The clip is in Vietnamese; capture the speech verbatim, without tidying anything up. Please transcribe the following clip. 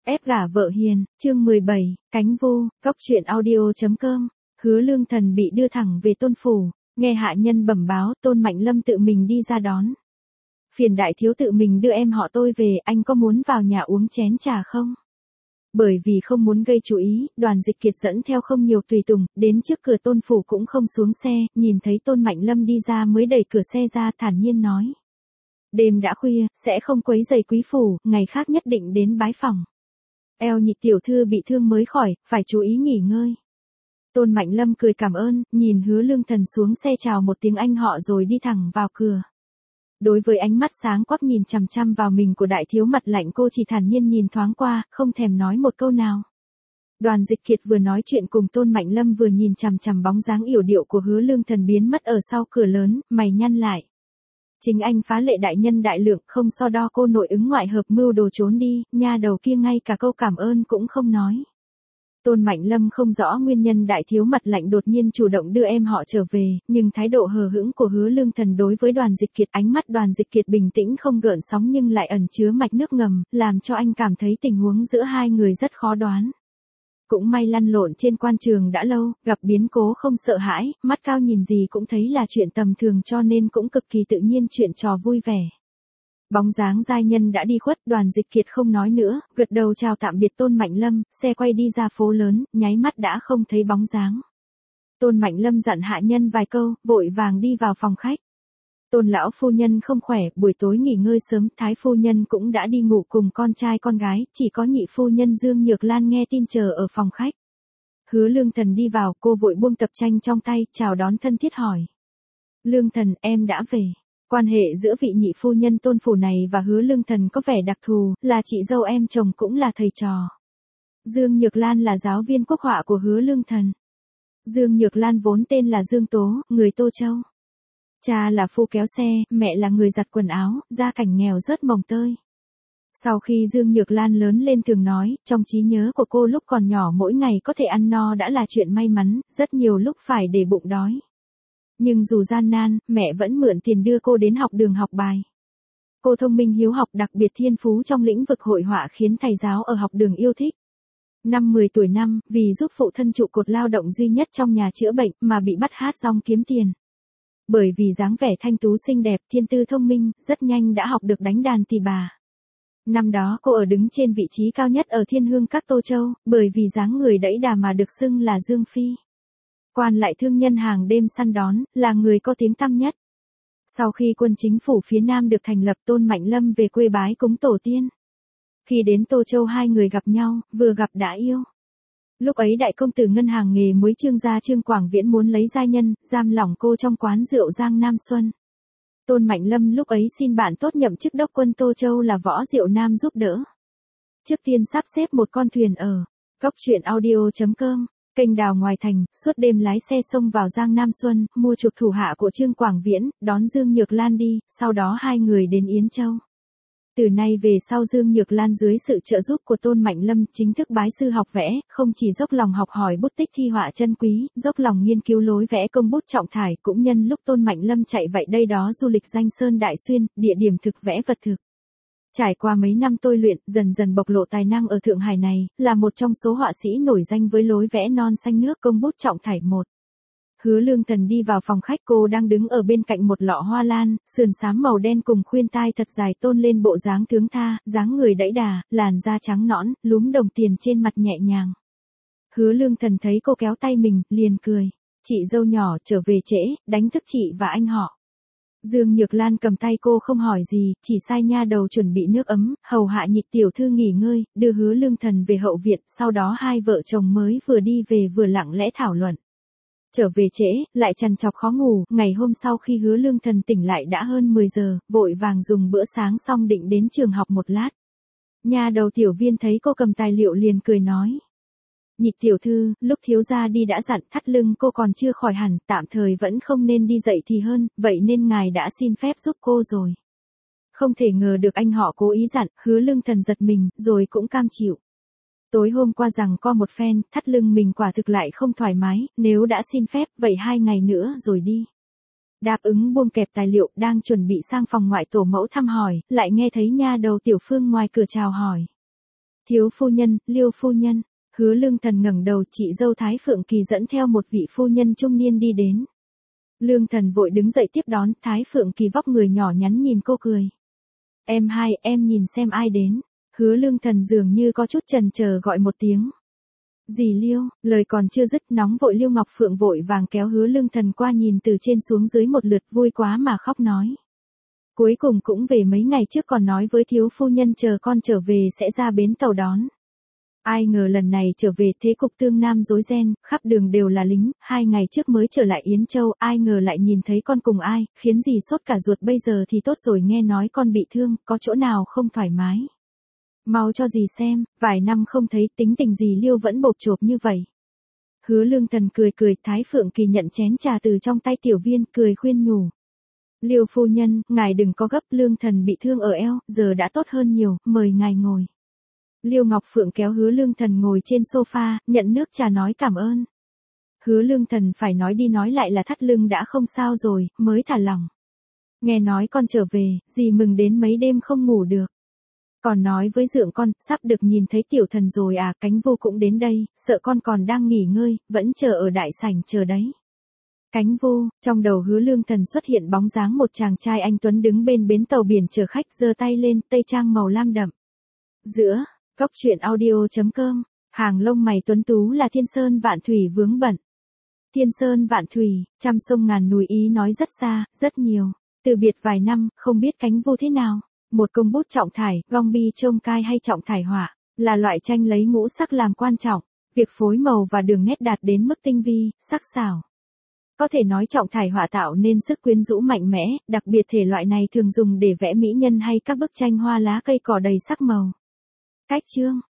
Ép gả vợ hiền, chương mười bảy, cánh vu, góc truyện audio.com, Hứa Lương Thần bị đưa thẳng về Tôn phủ, nghe hạ nhân bẩm báo, Tôn Mạnh Lâm tự mình đi ra đón. Phiền đại thiếu tự mình đưa em họ tôi về, anh có muốn vào nhà uống chén trà không? Bởi vì không muốn gây chú ý, Đoàn Dịch Kiệt dẫn theo không nhiều tùy tùng, đến trước cửa Tôn phủ cũng không xuống xe, nhìn thấy Tôn Mạnh Lâm đi ra mới đẩy cửa xe ra, thản nhiên nói. Đêm đã khuya, sẽ không quấy rầy quý phủ, ngày khác nhất định đến bái phỏng. Eo nhị tiểu thư bị thương mới khỏi, phải chú ý nghỉ ngơi. Tôn Mạnh Lâm cười cảm ơn, nhìn Hứa Lương Thần xuống xe chào một tiếng anh họ rồi đi thẳng vào cửa. Đối với ánh mắt sáng quắc nhìn chằm chằm vào mình của đại thiếu mặt lạnh, cô chỉ thản nhiên nhìn thoáng qua, không thèm nói một câu nào. Đoàn Dịch Kiệt vừa nói chuyện cùng Tôn Mạnh Lâm vừa nhìn chằm chằm bóng dáng yểu điệu của Hứa Lương Thần biến mất ở sau cửa lớn, mày nhăn lại. Chính anh phá lệ đại nhân đại lượng, không so đo cô nội ứng ngoại hợp mưu đồ trốn đi, nha đầu kia ngay cả câu cảm ơn cũng không nói. Tôn Mạnh Lâm không rõ nguyên nhân đại thiếu mặt lạnh đột nhiên chủ động đưa em họ trở về, nhưng thái độ hờ hững của Hứa Lương Thần đối với Đoàn Dịch Kiệt, ánh mắt Đoàn Dịch Kiệt bình tĩnh không gợn sóng nhưng lại ẩn chứa mạch nước ngầm, làm cho anh cảm thấy tình huống giữa hai người rất khó đoán. Cũng may lăn lộn trên quan trường đã lâu, gặp biến cố không sợ hãi, mắt cao nhìn gì cũng thấy là chuyện tầm thường cho nên cũng cực kỳ tự nhiên chuyện trò vui vẻ. Bóng dáng giai nhân đã đi khuất, Đoàn Dịch Kiệt không nói nữa, gật đầu chào tạm biệt Tôn Mạnh Lâm, xe quay đi ra phố lớn, nháy mắt đã không thấy bóng dáng. Tôn Mạnh Lâm dặn hạ nhân vài câu, vội vàng đi vào phòng khách. Tôn lão phu nhân không khỏe, buổi tối nghỉ ngơi sớm, Thái phu nhân cũng đã đi ngủ cùng con trai con gái, chỉ có nhị phu nhân Dương Nhược Lan nghe tin chờ ở phòng khách. Hứa Lương Thần đi vào, cô vội buông tập tranh trong tay, chào đón thân thiết hỏi. Lương Thần, em đã về. Quan hệ giữa vị nhị phu nhân Tôn phủ này và Hứa Lương Thần có vẻ đặc thù, là chị dâu em chồng cũng là thầy trò. Dương Nhược Lan là giáo viên quốc họa của Hứa Lương Thần. Dương Nhược Lan vốn tên là Dương Tố, người Tô Châu. Cha là phu kéo xe, mẹ là người giặt quần áo, gia cảnh nghèo rớt mồng tơi. Sau khi Dương Nhược Lan lớn lên thường nói, trong trí nhớ của cô lúc còn nhỏ mỗi ngày có thể ăn no đã là chuyện may mắn, rất nhiều lúc phải để bụng đói. Nhưng dù gian nan, mẹ vẫn mượn tiền đưa cô đến học đường học bài. Cô thông minh hiếu học, đặc biệt thiên phú trong lĩnh vực hội họa khiến thầy giáo ở học đường yêu thích. Năm mười tuổi năm, vì giúp phụ thân trụ cột lao động duy nhất trong nhà chữa bệnh mà bị bắt hát rong kiếm tiền. Bởi vì dáng vẻ thanh tú xinh đẹp, thiên tư thông minh, rất nhanh đã học được đánh đàn tỳ bà. Năm đó cô ở đứng trên vị trí cao nhất ở thiên hương các Tô Châu, bởi vì dáng người đẫy đà mà được xưng là Dương Phi. Quan lại thương nhân hàng đêm săn đón, là người có tiếng tăm nhất. Sau khi quân chính phủ phía Nam được thành lập, Tôn Mạnh Lâm về quê bái cúng tổ tiên. Khi đến Tô Châu hai người gặp nhau, vừa gặp đã yêu. Lúc ấy đại công tử ngân hàng nghề muối Trương gia Trương Quảng Viễn muốn lấy giai nhân, giam lỏng cô trong quán rượu Giang Nam Xuân. Tôn Mạnh Lâm lúc ấy xin bạn tốt nhậm chức đốc quân Tô Châu là Võ Diệu Nam giúp đỡ. Trước tiên sắp xếp một con thuyền ở góc truyện audio.com, kênh đào ngoài thành, suốt đêm lái xe xông vào Giang Nam Xuân, mua chuộc thủ hạ của Trương Quảng Viễn, đón Dương Nhược Lan đi, sau đó hai người đến Yến Châu. Từ nay về sau Dương Nhược Lan dưới sự trợ giúp của Tôn Mạnh Lâm chính thức bái sư học vẽ, không chỉ dốc lòng học hỏi bút tích thi họa chân quý, dốc lòng nghiên cứu lối vẽ công bút trọng thải, cũng nhân lúc Tôn Mạnh Lâm chạy vậy đây đó du lịch danh sơn đại xuyên, địa điểm thực vẽ vật thực. Trải qua mấy năm tôi luyện, dần dần bộc lộ tài năng ở Thượng Hải này, là một trong số họa sĩ nổi danh với lối vẽ non xanh nước công bút trọng thải một. Hứa Lương Thần đi vào phòng khách, cô đang đứng ở bên cạnh một lọ hoa lan, sườn xám màu đen cùng khuyên tai thật dài tôn lên bộ dáng tướng tha, dáng người đẫy đà, làn da trắng nõn, lúm đồng tiền trên mặt nhẹ nhàng. Hứa Lương Thần thấy cô kéo tay mình, liền cười. Chị dâu nhỏ trở về trễ, đánh thức chị và anh họ. Dương Nhược Lan cầm tay cô không hỏi gì, chỉ sai nha đầu chuẩn bị nước ấm, hầu hạ nhị tiểu thư nghỉ ngơi, đưa Hứa Lương Thần về hậu viện, sau đó hai vợ chồng mới vừa đi về vừa lặng lẽ thảo luận. Trở về trễ, lại trằn trọc khó ngủ, ngày hôm sau khi Hứa Lương Thần tỉnh lại đã hơn mười giờ, vội vàng dùng bữa sáng xong định đến trường học một lát. Nha đầu tiểu viên thấy cô cầm tài liệu liền cười nói. Nhị tiểu thư, lúc thiếu gia đi đã dặn, thắt lưng cô còn chưa khỏi hẳn, tạm thời vẫn không nên đi dậy thì hơn, vậy nên ngài đã xin phép giúp cô rồi. Không thể ngờ được anh họ cố ý dặn, Hứa Lương Thần giật mình, rồi cũng cam chịu. Tối hôm qua rằng co một phen, thắt lưng mình quả thực lại không thoải mái, nếu đã xin phép, vậy hai ngày nữa rồi đi. Đáp ứng buông kẹp tài liệu, đang chuẩn bị sang phòng ngoại tổ mẫu thăm hỏi, lại nghe thấy nha đầu tiểu Phương ngoài cửa chào hỏi. Thiếu phu nhân, Liêu phu nhân. Hứa Lương Thần ngẩng đầu, chị dâu Thái Phượng Kỳ dẫn theo một vị phu nhân trung niên đi đến. Lương Thần vội đứng dậy tiếp đón, Thái Phượng Kỳ vóc người nhỏ nhắn nhìn cô cười. Em hai, em nhìn xem ai đến. Hứa Lương Thần dường như có chút chần chờ gọi một tiếng. Dì Liêu, lời còn chưa dứt nóng vội Liêu Ngọc Phượng vội vàng kéo Hứa Lương Thần qua nhìn từ trên xuống dưới một lượt vui quá mà khóc nói. Cuối cùng cũng về mấy ngày trước còn nói với thiếu phu nhân chờ con trở về sẽ ra bến tàu đón. Ai ngờ lần này trở về thế cục tương nam rối ren, khắp đường đều là lính, hai ngày trước mới trở lại Yến Châu, ai ngờ lại nhìn thấy con cùng ai, khiến dì sốt cả ruột bây giờ thì tốt rồi nghe nói con bị thương, có chỗ nào không thoải mái. Mau cho dì xem, vài năm không thấy tính tình dì Liêu vẫn bộp chộp như vậy. Hứa Lương Thần cười cười, Thái Phượng Kỳ nhận chén trà từ trong tay tiểu viên, cười khuyên nhủ. Liêu phu nhân, ngài đừng có gấp, Lương Thần bị thương ở eo, giờ đã tốt hơn nhiều, mời ngài ngồi. Liêu Ngọc Phượng kéo Hứa Lương Thần ngồi trên sofa, nhận nước trà nói cảm ơn. Hứa Lương Thần phải nói đi nói lại là thắt lưng đã không sao rồi, mới thả lỏng. Nghe nói con trở về, dì mừng đến mấy đêm không ngủ được. Còn nói với dượng con, sắp được nhìn thấy tiểu thần rồi à, Cánh Vô cũng đến đây, sợ con còn đang nghỉ ngơi, vẫn chờ ở đại sảnh chờ đấy. Cánh Vô, trong đầu Hứa Lương Thần xuất hiện bóng dáng một chàng trai anh tuấn đứng bên bến tàu biển chờ khách giơ tay lên, tây trang màu lam đậm. Giữa, Góc truyện audio chấm com, hàng lông mày tuấn tú là Thiên Sơn Vạn Thủy vướng bận. Thiên Sơn Vạn Thủy, trăm sông ngàn núi ý nói rất xa, rất nhiều. Từ biệt vài năm, không biết Cánh Vô thế nào. Một công bút trọng thải, gong bi trông cai hay trọng thải họa, là loại tranh lấy ngũ sắc làm quan trọng. Việc phối màu và đường nét đạt đến mức tinh vi, sắc sảo. Có thể nói trọng thải họa tạo nên sức quyến rũ mạnh mẽ, đặc biệt thể loại này thường dùng để vẽ mỹ nhân hay các bức tranh hoa lá cây cỏ đầy sắc màu. Cách chương